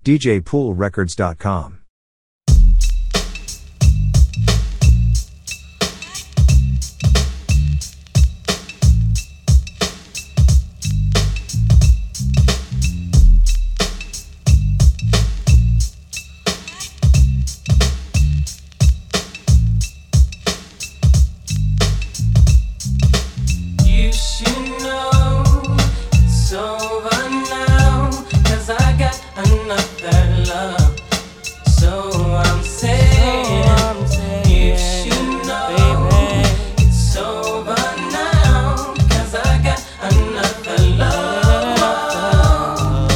DJPoolRecords.com. You should know it's over now, 'cause I got another love. So I'm saying, you should know it's over now, 'cause I got another love.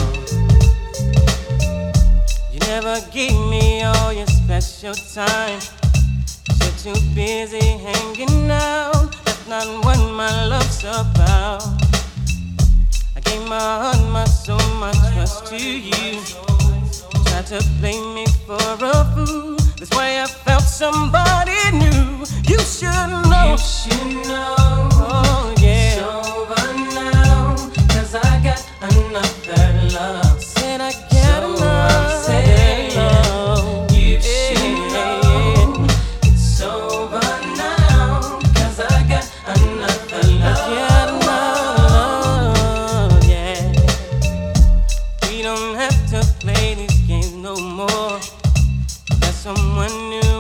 You never gave me all your special time. You're too busy hanging out. That's not what my love's about. I gave my heart, my soul, my trust to you. Tried to play me for a fool. That's why I felt somebody new. You should know. You should know. Oh yeah. It's over now, 'cause I got another love. Said I got another love. You should know. It's over now, 'cause I got another love. I got another love, yeah. We don't have to play these games no more. There's someone new